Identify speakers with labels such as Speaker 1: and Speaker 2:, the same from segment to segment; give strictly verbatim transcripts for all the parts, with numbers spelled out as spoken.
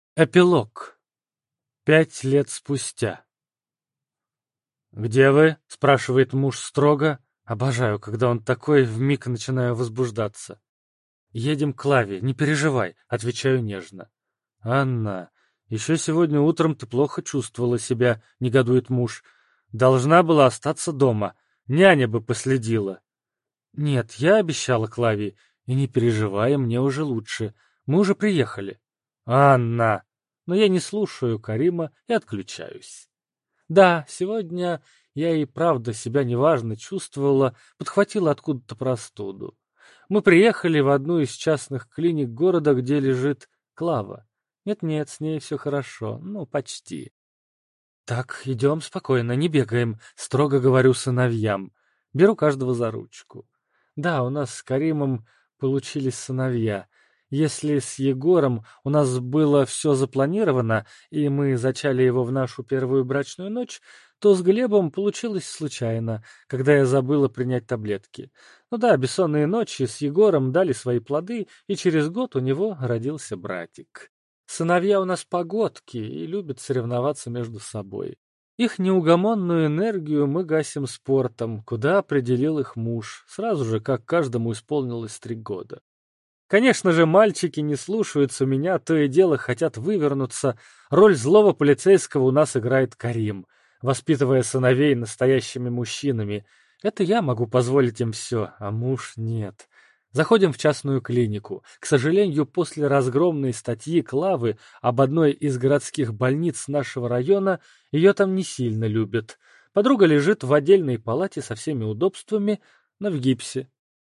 Speaker 1: Эпилог. Пять лет спустя. «Где вы?» — спрашивает муж строго. Обожаю, когда он такой, вмиг начинаю возбуждаться. «Едем к Клаве, не переживай», — отвечаю нежно. «Анна, еще сегодня утром ты плохо чувствовала себя», — негодует муж. «Должна была остаться дома. Няня бы последила». «Нет, я обещала Клаве, и не переживай, мне уже лучше. Мы уже приехали». «Анна!» Но я не слушаю Карима и отключаюсь. Да, сегодня я и правда себя неважно чувствовала, подхватила откуда-то простуду. Мы приехали в одну из частных клиник города, где лежит Клава. Нет-нет, с ней все хорошо, ну, почти. Так, идем спокойно, не бегаем, строго говорю сыновьям. Беру каждого за ручку. Да, у нас с Каримом получились сыновья. Если с Егором у нас было все запланировано, и мы зачали его в нашу первую брачную ночь, то с Глебом получилось случайно, когда я забыла принять таблетки. Ну да, бессонные ночи с Егором дали свои плоды, и через год у него родился братик. Сыновья у нас погодки и любят соревноваться между собой. Их неугомонную энергию мы гасим спортом, куда определил их муж, сразу же, как каждому исполнилось три года. Конечно же, мальчики не слушаются меня, то и дело хотят вывернуться. Роль злого полицейского у нас играет Карим, воспитывая сыновей настоящими мужчинами. Это я могу позволить им все, а муж нет. Заходим в частную клинику. К сожалению, после разгромной статьи Клавы об одной из городских больниц нашего района ее там не сильно любят. Подруга лежит в отдельной палате со всеми удобствами, но в гипсе.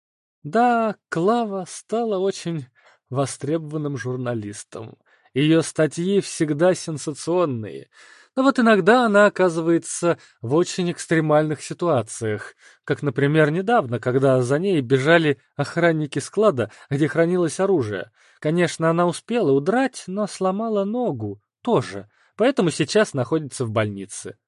Speaker 1: Да, Клава стала очень востребованным журналистом. Ее статьи всегда сенсационные. Но вот иногда она оказывается в очень экстремальных ситуациях, как, например, недавно, когда за ней бежали охранники склада, где хранилось оружие. Конечно, она успела удрать, но сломала ногу тоже, поэтому сейчас находится в больнице.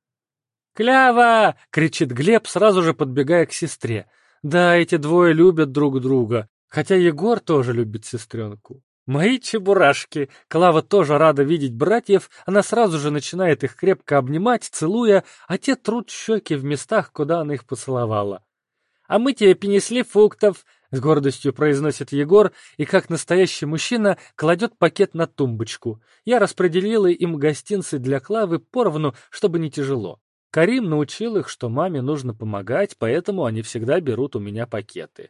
Speaker 1: «Клява!» — кричит Глеб, сразу же подбегая к сестре. Да, эти двое любят друг друга, хотя Егор тоже любит сестренку. Мои чебурашки! Клава тоже рада видеть братьев, она сразу же начинает их крепко обнимать, целуя, а те трут щеки в местах, куда она их поцеловала. «А мы тебе принесли фруктов!» — с гордостью произносит Егор и, как настоящий мужчина, кладет пакет на тумбочку. Я распределила им гостинцы для Клавы поровну, чтобы не тяжело. Карим научил их, что маме нужно помогать, поэтому они всегда берут у меня пакеты.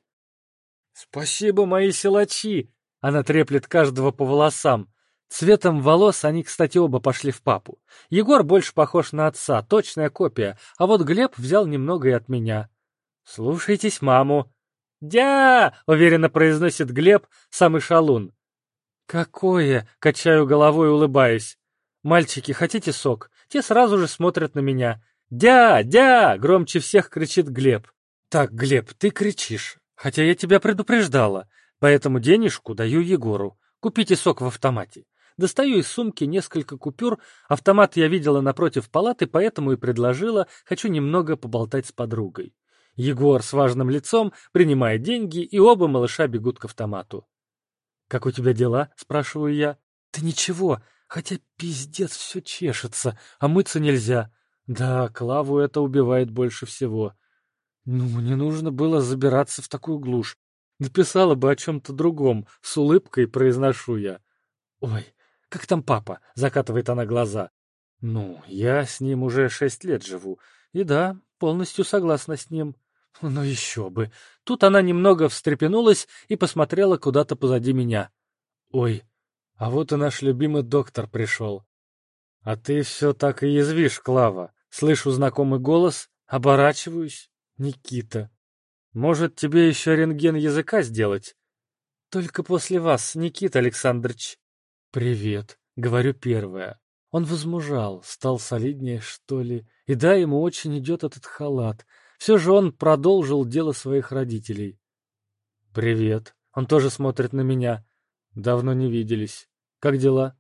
Speaker 1: «Спасибо, мои силачи!» Она треплет каждого по волосам. Цветом волос они, кстати, оба пошли в папу. Егор больше похож на отца, точная копия, а вот Глеб взял немного и от меня. «Слушайтесь маму». «Дя!» — уверенно произносит Глеб, самый шалун. «Какое?» — качаю головой, улыбаясь. «Мальчики, хотите сок?» Те сразу же смотрят на меня. «Дя! Дя!» — громче всех кричит Глеб. «Так, Глеб, ты кричишь, хотя я тебя предупреждала, поэтому денежку даю Егору. Купите сок в автомате». Достаю из сумки несколько купюр, автомат я видела напротив палаты, поэтому и предложила, хочу немного поболтать с подругой. Егор с важным лицом принимает деньги, и оба малыша бегут к автомату. «Как у тебя дела?» — спрашиваю я. «Да ничего, хотя пиздец все чешется, а мыться нельзя. Да, Клаву это убивает больше всего. Ну, не нужно было забираться в такую глушь. Написала бы о чем-то другом, с улыбкой произношу я. Ой, как там папа?» — закатывает она глаза. «Ну, я с ним уже шесть лет живу, и да, полностью согласна с ним». Ну еще бы. Тут она немного встрепенулась и посмотрела куда-то позади меня. «Ой, а вот и наш любимый доктор пришел». «А ты все так и язвишь, Клава». Слышу знакомый голос, оборачиваюсь. Никита. «Может, тебе еще рентген языка сделать?» «Только после вас, Никита Александрович». «Привет», — говорю первое. Он возмужал, стал солиднее, что ли. И да, ему очень идет этот халат. Все же он продолжил дело своих родителей. «Привет». Он тоже смотрит на меня. «Давно не виделись. Как дела?»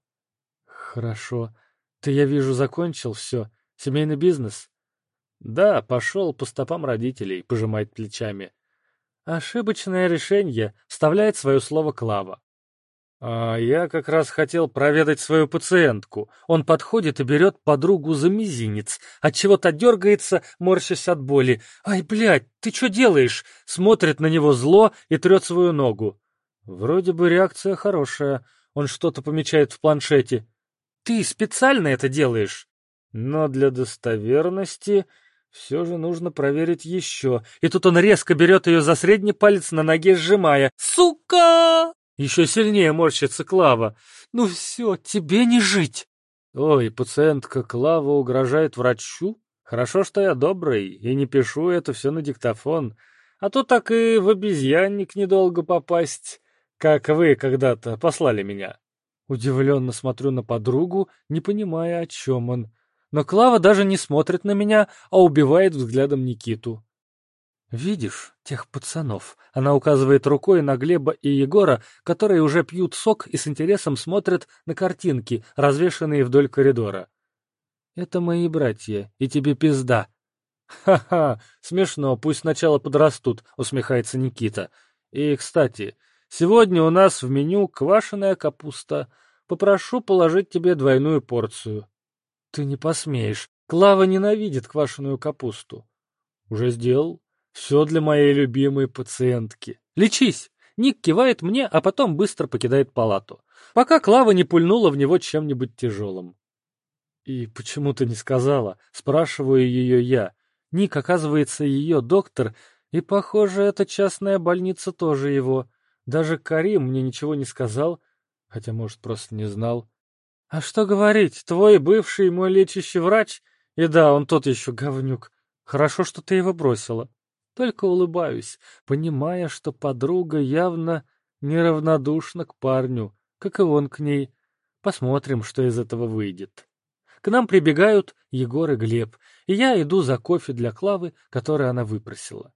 Speaker 1: «Хорошо. Ты, я вижу, закончил все. Семейный бизнес?» «Да, пошел по стопам родителей», — пожимает плечами. «Ошибочное решение», — вставляет свое слово Клава. А я как раз хотел проведать свою пациентку. Он подходит и берет подругу за мизинец, отчего-то дергается, морщась от боли. «Ай, блядь, ты что делаешь?» Смотрит на него зло и трет свою ногу. Вроде бы реакция хорошая. Он что-то помечает в планшете. «Ты специально это делаешь?» Но для достоверности все же нужно проверить еще. И тут он резко берет ее за средний палец на ноге, сжимая. «Сука!» Еще сильнее морщится Клава. «Ну все, тебе не жить!» Ой, пациентка Клава угрожает врачу? Хорошо, что я добрый и не пишу это все на диктофон. А то так и в обезьянник недолго попасть, как вы когда-то послали меня. Удивленно смотрю на подругу, не понимая, о чем он. Но Клава даже не смотрит на меня, а убивает взглядом Никиту. «Видишь тех пацанов?» Она указывает рукой на Глеба и Егора, которые уже пьют сок и с интересом смотрят на картинки, развешанные вдоль коридора. «Это мои братья, и тебе пизда». «Ха-ха, смешно, пусть сначала подрастут», — усмехается Никита. «И, кстати, сегодня у нас в меню квашеная капуста. Попрошу положить тебе двойную порцию». «Ты не посмеешь. Клава ненавидит квашеную капусту». «Уже сделал. Все для моей любимой пациентки. Лечись!» Ник кивает мне, а потом быстро покидает палату, пока Клава не пульнула в него чем-нибудь тяжелым. «И почему ты не сказала?» — спрашиваю ее я. Ник, оказывается, ее доктор, и, похоже, эта частная больница тоже его. Даже Карим мне ничего не сказал, хотя, может, просто не знал. «А что говорить, твой бывший мой лечащий врач? И да, он тот еще говнюк. Хорошо, что ты его бросила». Только улыбаюсь, понимая, что подруга явно неравнодушна к парню, как и он к ней. Посмотрим, что из этого выйдет. К нам прибегают Егор и Глеб, и я иду за кофе для Клавы, который она выпросила.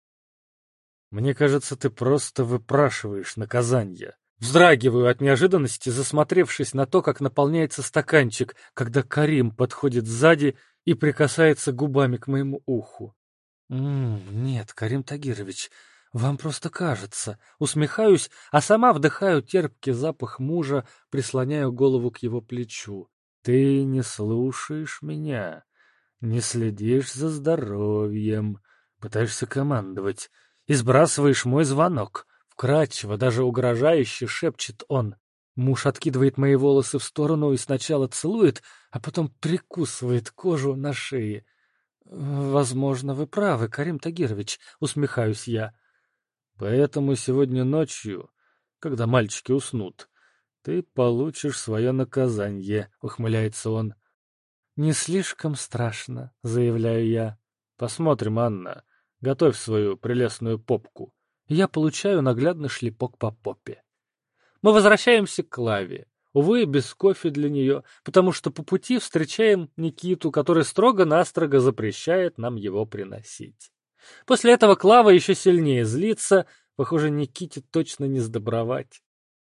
Speaker 1: «Мне кажется, ты просто выпрашиваешь наказание». Вздрагиваю от неожиданности, засмотревшись на то, как наполняется стаканчик, когда Карим подходит сзади и прикасается губами к моему уху. «М-м, нет, Карим Тагирович, вам просто кажется». Усмехаюсь, а сама вдыхаю терпкий запах мужа, прислоняю голову к его плечу. «Ты не слушаешь меня, не следишь за здоровьем, пытаешься командовать и сбрасываешь мой звонок». Вкрадчиво, даже угрожающе шепчет он. Муж откидывает мои волосы в сторону и сначала целует, а потом прикусывает кожу на шее. «Возможно, вы правы, Карим Тагирович», — усмехаюсь я. «Поэтому сегодня ночью, когда мальчики уснут, ты получишь свое наказание», — ухмыляется он. «Не слишком страшно», — заявляю я. «Посмотрим, Анна. Готовь свою прелестную попку». Я получаю наглядный шлепок по попе. Мы возвращаемся к Клаве. Увы, без кофе для нее, потому что по пути встречаем Никиту, который строго-настрого запрещает нам его приносить. После этого Клава еще сильнее злится. Похоже, Никите точно не сдобровать.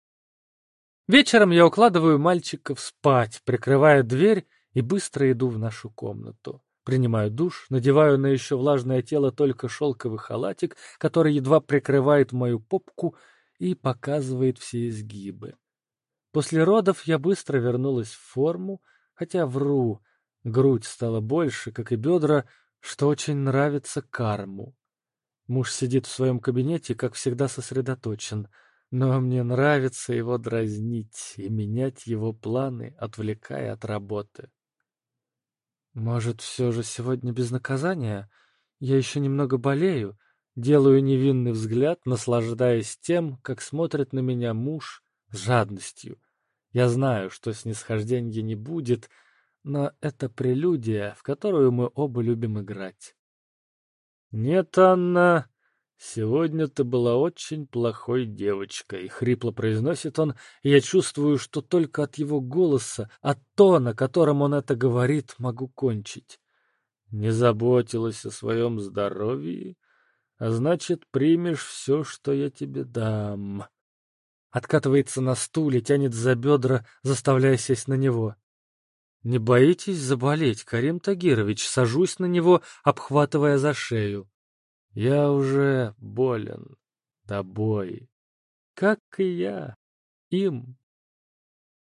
Speaker 1: Вечером я укладываю мальчиков спать, прикрываю дверь и быстро иду в нашу комнату. Принимаю душ, надеваю на еще влажное тело только шелковый халатик, который едва прикрывает мою попку и показывает все изгибы. После родов я быстро вернулась в форму, хотя вру, грудь стала больше, как и бедра, что очень нравится Карму. Муж сидит в своем кабинете, как всегда, сосредоточен, но мне нравится его дразнить и менять его планы, отвлекая от работы. Может, все же сегодня без наказания? Я еще немного болею, делаю невинный взгляд, наслаждаясь тем, как смотрит на меня муж с жадностью. Я знаю, что снисхождения не будет, но это прелюдия, в которую мы оба любим играть. «Нет, Анна, сегодня ты была очень плохой девочкой», — хрипло произносит он, и я чувствую, что только от его голоса, от тона, которым он это говорит, могу кончить. «Не заботилась о своем здоровье, а значит, примешь все, что я тебе дам». Откатывается на стуле, тянет за бедра, заставляя сесть на него. «Не боитесь заболеть, Карим Тагирович?» Сажусь на него, обхватывая за шею. «Я уже болен тобой, как и я». Им